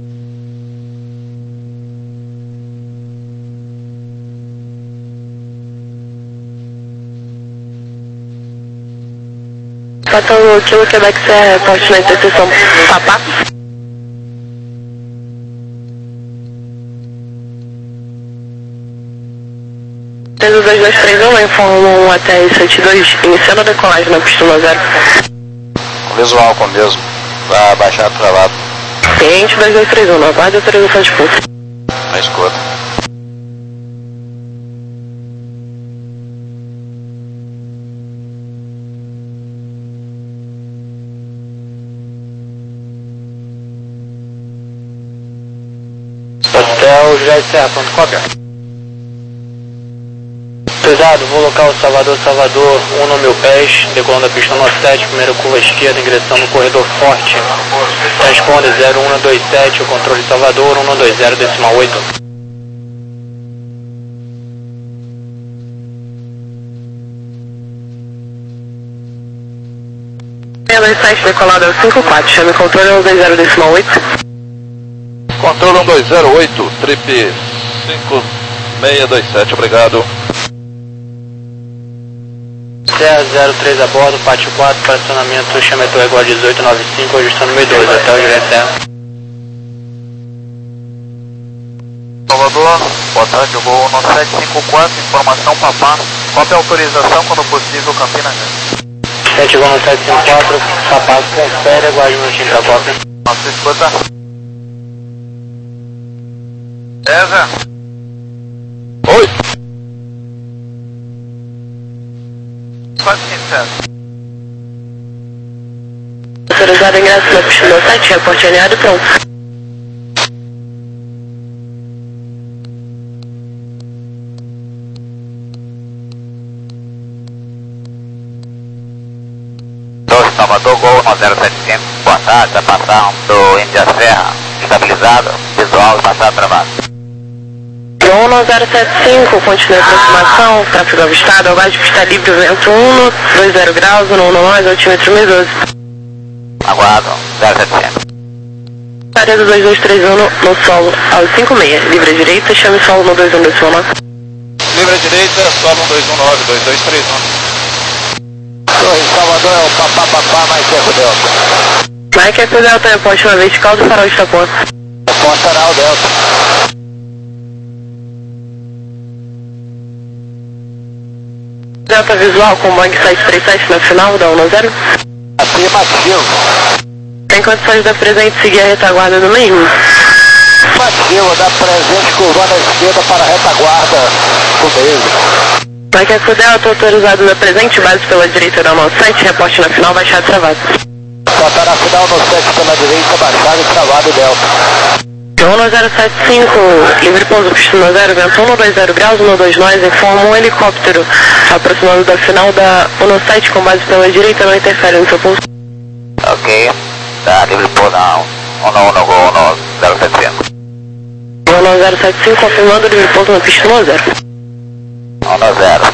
Speaker 2: Passando o quilo Quebec Serra, porte na interseção Papá. três dois dois três um, informa um até sete dois, iniciando a decolagem na pista no zero.
Speaker 9: Visual com mesmo, vai baixar travado.
Speaker 2: Cliente dois dois três um, na base de autorização de pulso.
Speaker 9: Na escuta.
Speaker 1: Hotel José Serra, pronto, cópia. Pesado, vou local Salvador, Salvador, um no mil pés, decolando a pista no sete, primeira curva esquerda, ingressando no corredor forte. Transponder zero um dois sete, o controle Salvador, um dois zero decimal oito.
Speaker 2: seis dois sete, decolado ao cinco quatro, chame controle um dois zero decimal oito.
Speaker 4: Controle um dois zero oito, trip cinco seis dois sete, obrigado.
Speaker 1: Serra zero três a bordo, pátio quatro, para acionamento, chame a tua igual dezoito noventa e cinco, ajustando mil e doze, Hotel José Serra.
Speaker 5: Salvador, boa tarde, eu vou no sete cinco quatro, informação Papá, cópia autorização quando possível, Campina Grande.
Speaker 1: sete igual no sete cinco quatro, Papá, confere, aguarde um minutinho para a cópia.
Speaker 5: Nossa escuta. César.
Speaker 4: Oi.
Speaker 5: Quase César.
Speaker 2: Autorizado ingresso na pista no sete, reporte alinhado e pronto.
Speaker 3: dois Salvador, Gol no zero sete cinco, boa tarde, a passar do Índia Serra, estabilizado, visual e passar travado.
Speaker 2: um no zero sete cinco, continue a aproximação, tráfego avistado, aguarde pista livre, vento um, dois zero graus, no no nós, altímetro mil e doze.
Speaker 3: Aguardo, zero sete cinco.
Speaker 2: Área do dois dois três um no, no solo, ao cinco seis, livre à direita, chame solo no dois um decimal nove.
Speaker 9: Livre à direita, solo um dois um nove, dois dois três um.
Speaker 3: dois Salvador é o Papá Papá, mais Eco Delta.
Speaker 2: Mike Eco Delta, reporte uma vertical do farol de Itapuã.
Speaker 3: Reporte farol Delta.
Speaker 2: Delta visual com Boeing sete três sete na final, da um no zero.
Speaker 3: Afirmativo.
Speaker 2: Tem condições da presente seguir a retaguarda do mesmo?
Speaker 3: Afirmativo, da presente curvando à esquerda para a retaguarda do mesmo.
Speaker 2: Mike Eco Delta, autorizado da presente, base pela direita da um sete, reporte na final, baixado travado.
Speaker 3: Botar na final no sete pela direita, baixado e travado Delta.
Speaker 2: um no zero sete cinco, livre pouso, pista no zero, vento um no dois zero graus, um no dois nós, informa um helicóptero aproximando da final da um no sete com base pela direita, não interfere no seu pulso.
Speaker 3: Ok, tá, livre pouso não, um no um no Gol no zero sete cinco.
Speaker 2: um no um zero sete cinco, confirmando livre pouso na pista um a zero.
Speaker 3: um a zero.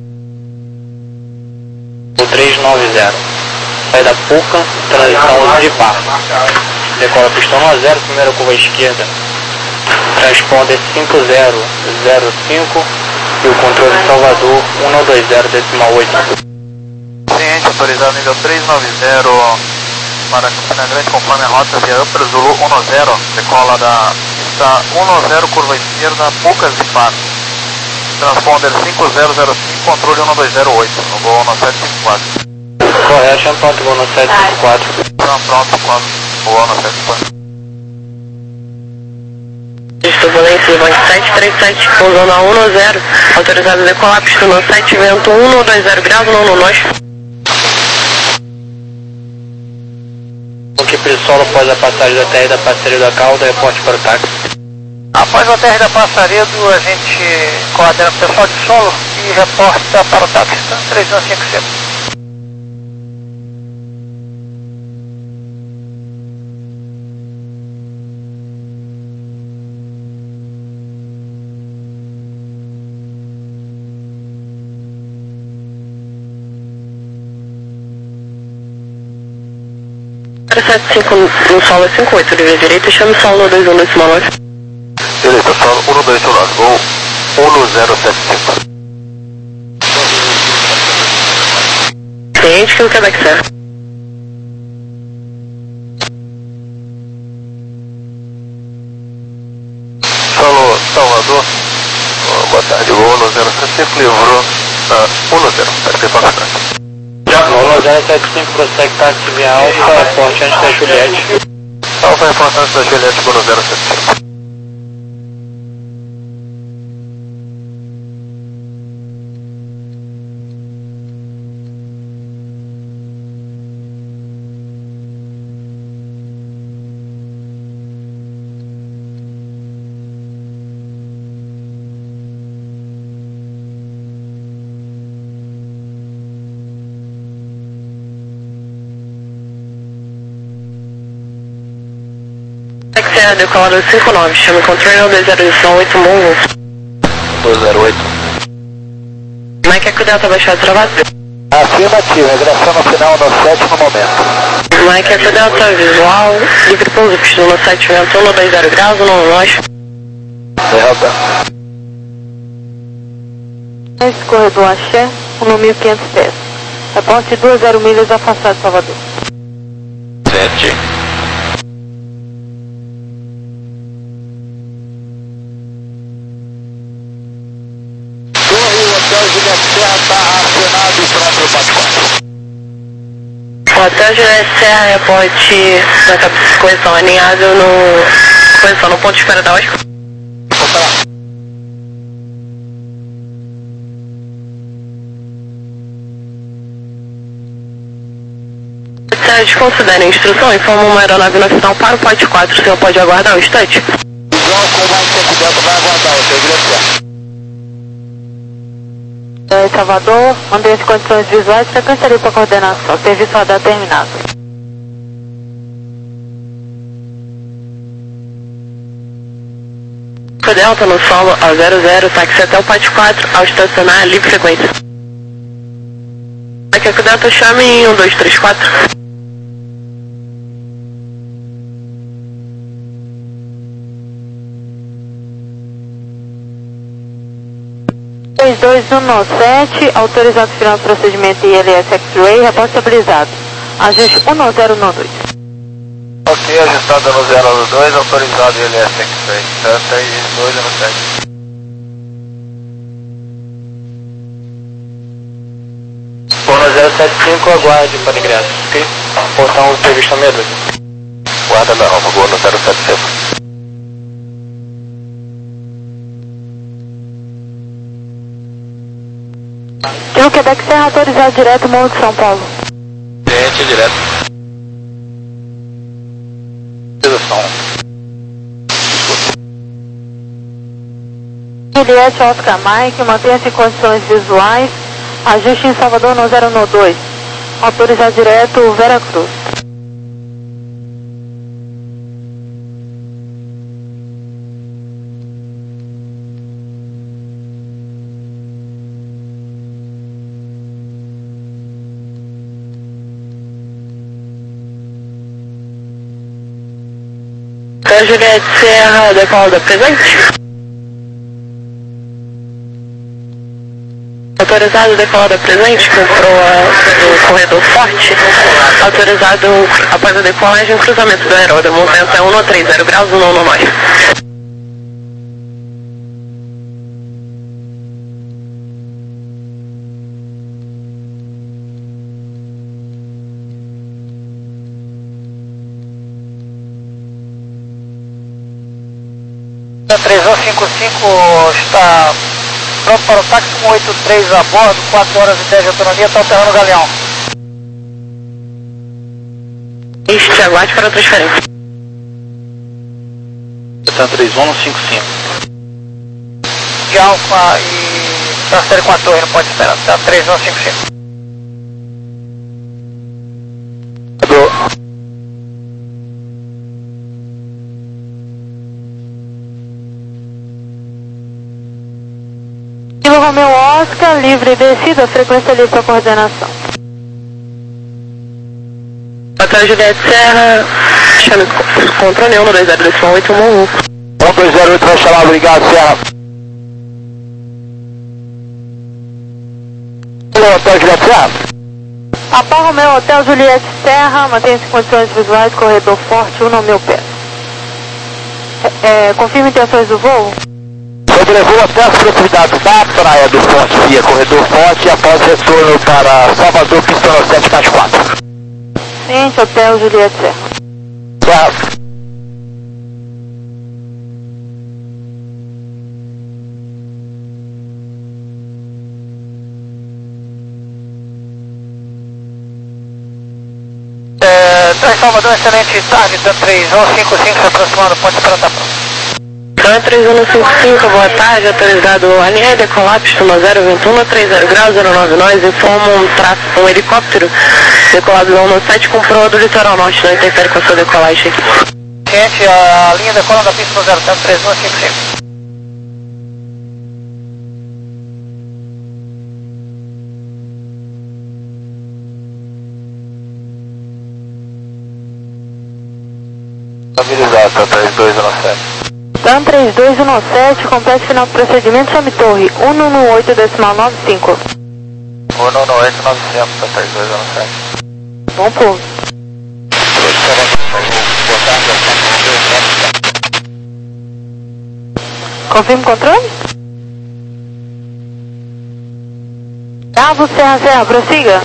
Speaker 1: O três nove zero. Sai da Puca, transição de par. Decola pista um a zero, primeira curva à esquerda. Transponder cinco zero zero cinco e o controle Salvador um dois zero decimal oito.
Speaker 5: Ciente, autorizado nível três nove zero para Campina Grande, conforme a rota via Upper Zulu um zero, decola da pista um zero, curva esquerda, Pucas de Par. Transponder cinco zero zero cinco, controle um dois zero oito, no voo um sete cinco quatro.
Speaker 1: Correto, chama pronto, voo no sete cinco quatro.
Speaker 5: Então, pronto, quando voo no sete cinco quatro.
Speaker 2: Turbulência Ivan sete três sete, com zona um zero, autorizado a decolar, pista no sete, vento um dois zero graus, não no nós.
Speaker 1: O que solo após a passagem da T R da Passaria da Calda, reporte para o táxi.
Speaker 5: Após a T R da Passaredo, a gente coordena o pessoal de solo e reporta para o táxi, três um cinco cinco.
Speaker 2: zero sete cinco no solo é cinco oito, livre direita, chame solo dois um decimal nove.
Speaker 3: Direita, solo um dois um nove, voo um zero sete cinco.
Speaker 2: Ciente que o Quebec Serra.
Speaker 3: Solo Salvador, boa tarde, voo um zero sete cinco, livrou uh, um zero, táxi para a frente.
Speaker 1: um zero sete cinco, prossegue táxi via Alfa, reporte antes da Juliette.
Speaker 3: Alfa, reporte antes da Juliette, voo um zero sete cinco.
Speaker 2: Serra, decolado cinco nove, chame controle dois zero oito, Mongo.
Speaker 3: dois zero oito.
Speaker 2: Mike Eco Delta, baixado travado.
Speaker 3: Afirmativo, regressão no final no sete no momento.
Speaker 2: Mike Eco Delta, visual, livre pouso, pista no sete, vento um dois zero graus, não nós.
Speaker 3: Delta.
Speaker 10: Esse corredor Axé, um mil e quinhentos pés. Reporte duas zero milhas afastado de Salvador.
Speaker 3: sete.
Speaker 2: O hotel Juliette Serra, reporte da correção alinhado no... correção no ponto de espera da Oscar. Desconsidera a instrução, informa uma aeronave nacional para o pote quatro, o senhor pode aguardar um instante?
Speaker 3: João com mais tempo dentro, vai aguardar, o senhor
Speaker 10: É, Salvador, mantenha-se condições visuais, frequência ali para coordenação, serviço radar terminado.
Speaker 2: Delta no solo a zero zero, táxi até o pote quatro, ao estacionar, livre frequência. Aqui a Delta, chame em um dois três quatro.
Speaker 10: três dois um sete, autorizado final do procedimento I L S X-Ray, reporte estabilizado. Ajuste um zero um dois.
Speaker 5: Ok, ajustado no zero um dois, autorizado I L S X-Ray. três dois um sete.
Speaker 1: Porno zero sete cinco, aguarde para ingresso, ok? Portão previsto medo.
Speaker 3: Guarda na Alfa, voo no zero sete cinco.
Speaker 10: E o Quebec Serra, autorizado direto, Morro de São Paulo.
Speaker 3: Cliente direto. Posição.
Speaker 10: L S Oscar Mike, mantenha-se em condições visuais, ajuste em Salvador no zero um dois. Autorizado direto, Vera Cruz.
Speaker 2: Hotel Juliette Serra, decolada presente. Autorizado decolada presente com proa do corredor forte. Autorizado após a decolagem, cruzamento do aeródromo. Vento é um no três zero graus, um no nove.
Speaker 5: três um cinco cinco está pronto para o táxi com oito três a bordo, quatro horas e dez de autonomia, está alterando o galeão.
Speaker 2: Este, aguarde para a transferência.
Speaker 1: Está três um cinco cinco.
Speaker 5: De Alfa e transfere com a torre, não pode esperar, está três um cinco cinco.
Speaker 10: Romeu Oscar, livre descida, frequência livre para coordenação.
Speaker 2: Hotel Juliette Serra, chame controle um no dois zero oito um um.
Speaker 3: um dois zero oito vai chamar, obrigado, Serra. Hotel Juliette Serra.
Speaker 10: Apá Romeu Hotel Juliette Serra, mantém-se em condições visuais, corredor forte, um mil pés. É, é, confirma intenções do voo?
Speaker 3: Sobrevoo até as proximidades da praia do Forte via corredor forte e após retorno para Salvador, pista sete mais quatro.
Speaker 10: Ciente, Hotel Juliette Serra.
Speaker 3: Serra.
Speaker 5: É, três Salvador, excelente tarde, da três um cinco cinco se aproximando, pode esperar, tá pronto.
Speaker 2: três um cinco cinco, boa tarde, autorizado alinhar e decolar, pista zero vinte e um, três zero graus, zero nove nós, informa um, tráfego, um helicóptero decolado da um sete com proa do litoral norte, não interfere com a sua decolagem aqui.
Speaker 5: Gente, a linha decola da pista no zero três um cinco cinco.
Speaker 3: Estabilizado, tá três dois um sete.
Speaker 10: TAM três dois um sete, complete final do procedimento, chame torre um um oito decimal nove cinco.
Speaker 3: um um oito nove cinco, tá três dois um sete.
Speaker 10: Bom pulo. Confirma o controle? Bravo, Serra, Serra, prossiga.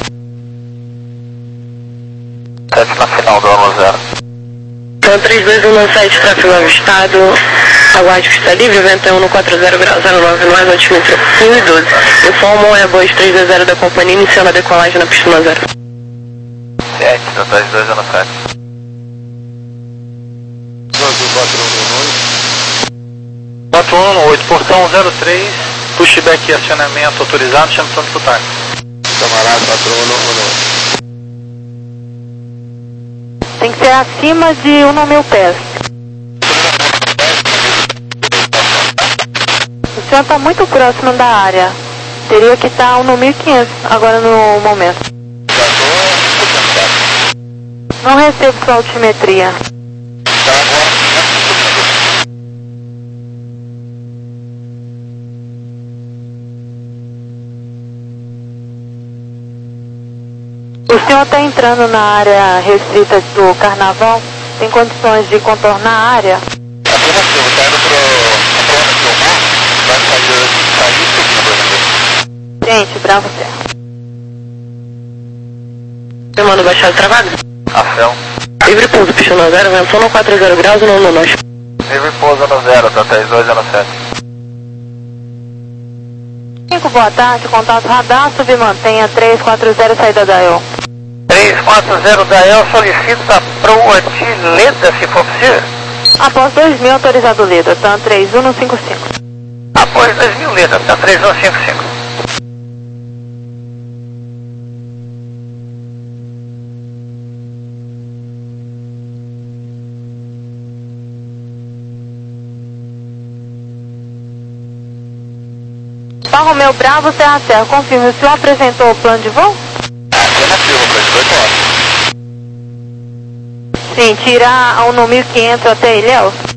Speaker 3: Sete na final do ano zero.
Speaker 2: TAM três dois um sete, tráfego avistado, aguarde pista livre, vento é um no quatro zero graus, zero nove nós, altímetro um e doze. Informa o Airbus três dois zero da companhia, iniciando a decolagem na pista zero.
Speaker 3: sete, tá três dois um sete.
Speaker 1: quatro um oito, portão zero três, pushback e acionamento autorizado, chame pronto pro táxi.
Speaker 3: Camarada quatro um um.
Speaker 10: Tem que ser acima de um mil pés. O senhor está muito próximo da área. Teria que estar a um mil e quinhentos agora no momento. Não recebo sua altimetria. O senhor está entrando na área restrita do carnaval? Tem condições de contornar a área?
Speaker 3: Afirmativo, está indo para onde eu vou, vai sair, sair seguindo.
Speaker 10: Gente, Bravo Serra.
Speaker 2: Demanda baixado travado?
Speaker 3: Ação.
Speaker 2: Livre pouso, pista no zero, vento no quatro zero graus, não no nós.
Speaker 3: Livre pouso no zero, tá três dois um sete.
Speaker 10: cinco, boa tarde, contato radar, submantenha três quatro zero, saída da E O.
Speaker 5: três quatro zero da E O, solicita proa de Leda, se for possível.
Speaker 10: Após dois mil, autorizado Leda, TAM três um cinco cinco.
Speaker 5: Após dois mil Leda, tá três um cinco cinco.
Speaker 10: São Romeu Bravo, Serra Serra, confirme, o senhor apresentou o plano de voo?
Speaker 3: Afirmativo, para dezoito horas.
Speaker 10: Sim, tirar a um mil e quinhentos até Ilhéus.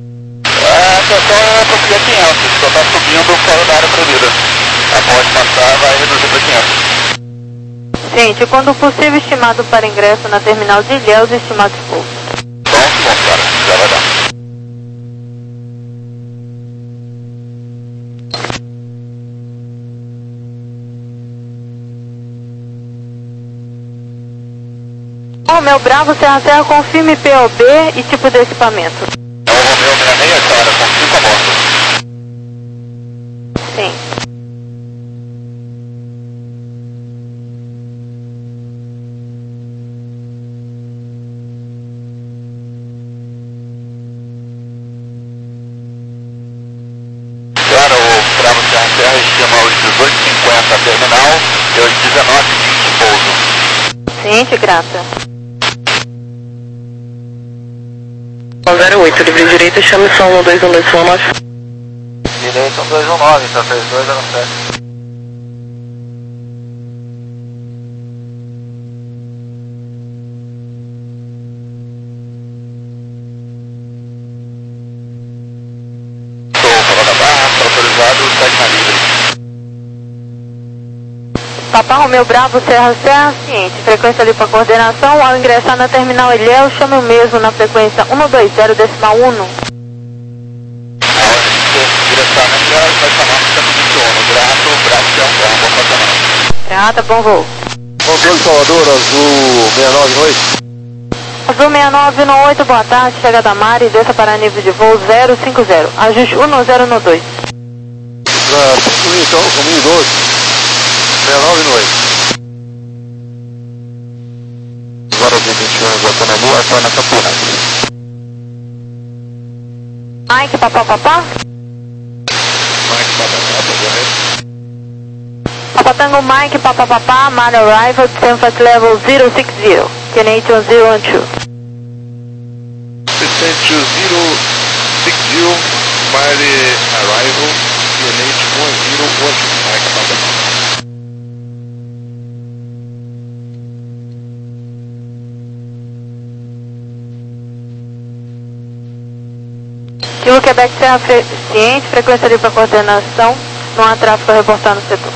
Speaker 9: situação é para o P quinhentos, só está subindo fora da área proibida. Após passar, vai reduzir para quinhentos.
Speaker 10: Ciente, quando possível, estimado para ingresso na terminal de Ilhéus, estimado de pouso.
Speaker 9: Pronto, bom, cara, já vai dar.
Speaker 10: Romeu Bravo, Serra Serra, confirme P O B e tipo de equipamento.
Speaker 9: É o Romeu sessenta e seis, cara, com cinco a bordo.
Speaker 10: Sim.
Speaker 9: Cara, o Bravo Serra Serra estima os dezoito e cinquenta a terminal e os dezenove e vinte pouso.
Speaker 10: Ciente, grata.
Speaker 2: zero oito, livre direita, chame só um dois um dois um nove.
Speaker 5: Direita um dois um nove, então três dois zero sete.
Speaker 9: Estou falando a barra, está autorizado, segue na livre.
Speaker 10: Papa Romeu Bravo, Serra Serra, ciente. Frequência ali para coordenação. Ao ingressar na terminal Ilhéus, chame o mesmo na frequência um dois zero decimal um.
Speaker 9: Na hora de ingressar na Ilhéus, nós chamamos de vinte e um. Grato, braço é um bom, bom funcionamento.
Speaker 10: Grata, bom voo.
Speaker 3: Controle Salvador, azul sessenta e nove no oito.
Speaker 10: Azul sessenta e nove no oito, boa tarde. Chega da Mari e desça para nível de voo zero cinco zero. Ajuste um zero no dois.
Speaker 3: Para concluir então, comigo doze. sessenta e nove no oito.
Speaker 9: Agora de vinte e um, já na boa, só na Capuna.
Speaker 10: Mike, papá, papá.
Speaker 9: Mike, papá, papá, correto.
Speaker 10: Papa Tango Mike, papá, papá. Mari arrival, Stanford level zero six zero. Canadian zero one two.
Speaker 9: Descente zero six zero, Mari arrival, Unit one zero one two. Mike, papá, papá.
Speaker 10: Kilo Quebec Serra fre ciente, frequência ali para coordenação, não há tráfego a reportar no setor.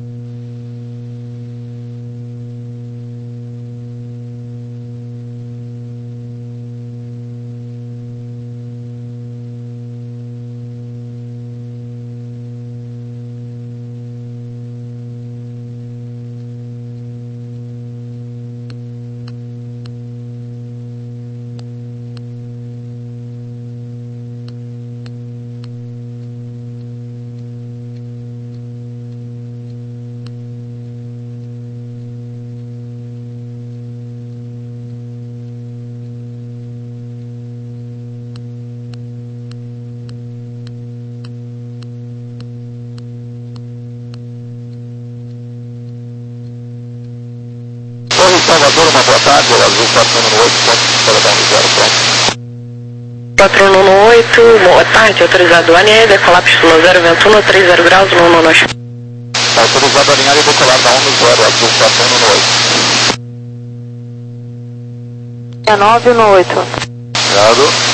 Speaker 3: Salvador, uma boa tarde, azul quatro um no oito, ponto para dar um zero, pronto.
Speaker 2: quatro um no oito, boa tarde, autorizado A N E, decolar pistula zero vento um, três zero graus, no um nós.
Speaker 3: Autorizado a alinhar e decolar da um no zero, azul quatro um no oito.
Speaker 10: sessenta e nove no oito.
Speaker 3: Obrigado.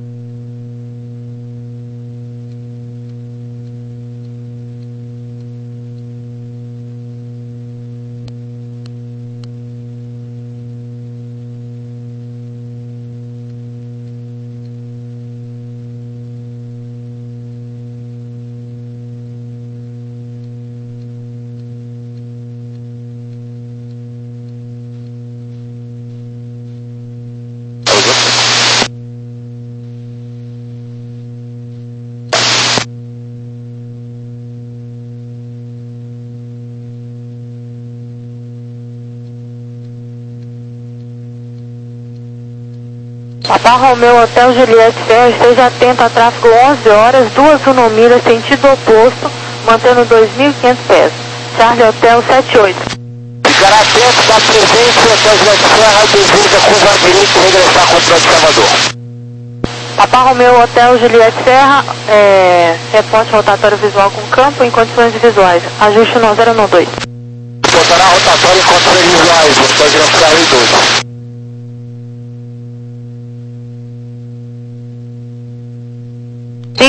Speaker 10: Papa Romeu Hotel Juliette Serra, esteja atento a tráfego onze horas, duas milhas, sentido oposto, mantendo dois mil e quinhentos pés. Charlie Hotel setenta e oito.
Speaker 3: Ficará atento da presença da Juliette Serra, deseja curva direita e regressar com o Controle Salvador.
Speaker 10: Papa Romeu Hotel Juliette Serra, é, reporte rotatório visual com campo em condições visuais. Ajuste no zero no dois.
Speaker 3: Botará rotatório em condições visuais, Hotel Juliette Serra e dois.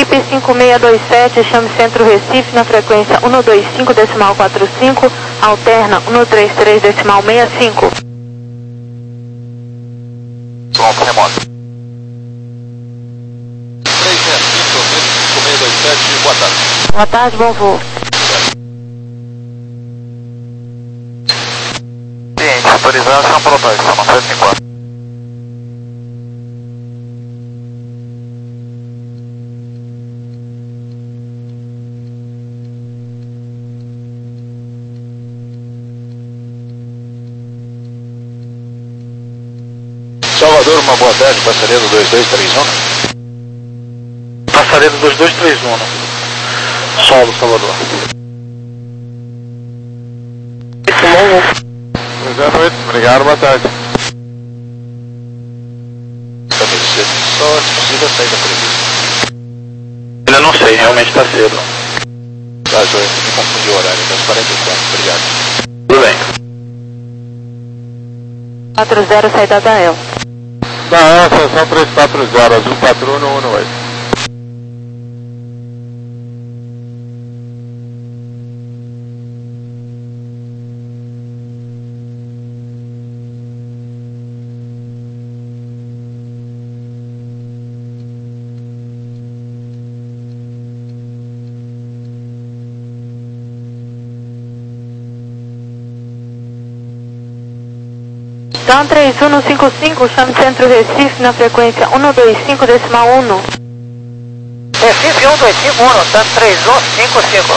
Speaker 10: Trip cinco seis dois sete, chame Centro Recife na frequência um dois cinco decimal quatro cinco, alterna um três três decimal seis cinco.
Speaker 3: Pronto, remoto. três seis cinco, cinco seis dois sete, boa tarde.
Speaker 10: Boa tarde, bom voo.
Speaker 3: Cliente, autorização para o dois, só sete cinco quatro. Salvador, uma boa tarde, passaredo dois dois três um.
Speaker 1: Passaredo dois dois três um. Solo, Salvador.
Speaker 3: Boa noite, obrigado, boa tarde. Só se possível sair da prevista.
Speaker 1: Ainda não sei, realmente está cedo.
Speaker 3: Tá, Joia, me confundi o horário, das quarenta e quatro, obrigado.
Speaker 1: Tudo bem.
Speaker 10: quatro zero, saída da El.
Speaker 3: Da El, estação três quatro zero, azul patrono um oito.
Speaker 10: Dan três um cinco cinco, chame Centro Recife na frequência um dois cinco decimal um.
Speaker 5: Recife um dois cinco um, Dan três um cinco cinco.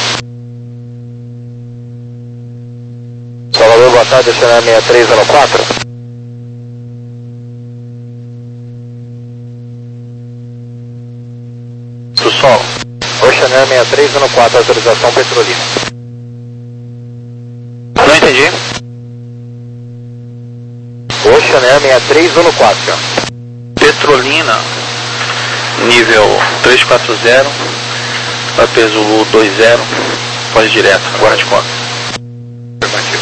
Speaker 3: Salvador, boa tarde, Oceanar seis três zero quatro.
Speaker 1: Do Sol.
Speaker 3: Oceanar seis três zero quatro, autorização Petrolina.
Speaker 1: Não entendi.
Speaker 3: Oceanar seis três zero quatro.
Speaker 1: Petrolina, nível três quatro zero, vai P Zulu dois zero, pode direto, agora de conta.
Speaker 3: Afirmativo.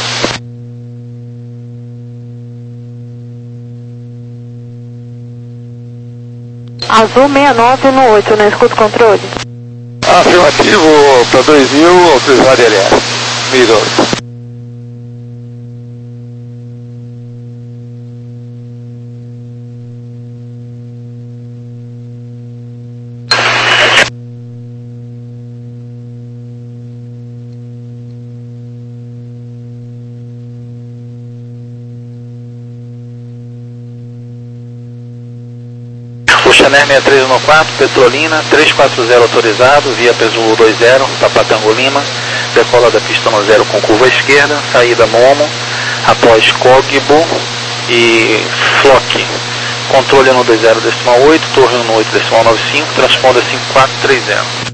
Speaker 10: Azul seis nove um oito, não escuta o controle?
Speaker 3: Afirmativo, para dois mil, autorizado L S. mil e doze.
Speaker 1: Oceanar seis três um quatro, Petrolina, três quatro zero autorizado, via P Zulu dois zero, Papatango Lima, decola da pista no zero com curva esquerda, saída Momo, após Cogbo e Flock. Controle no dois zero decimal oito, torre no oito decimal nove cinco, transponder cinco quatro três zero.